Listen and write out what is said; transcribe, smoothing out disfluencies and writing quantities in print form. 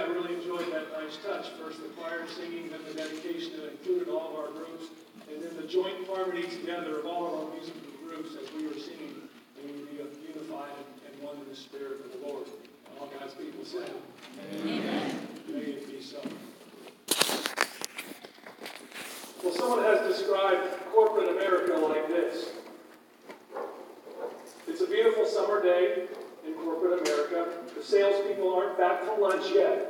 I really enjoyed that nice touch. First the choir singing, then the dedication that included all of our groups, and then the joint harmony together of all of our musical groups as we were singing, and we would be unified and one in the Spirit of the Lord. And all God's people said, Amen. May it be so. Well, someone has described corporate America like this. It's a beautiful summer day in corporate America. The salespeople aren't back from lunch yet.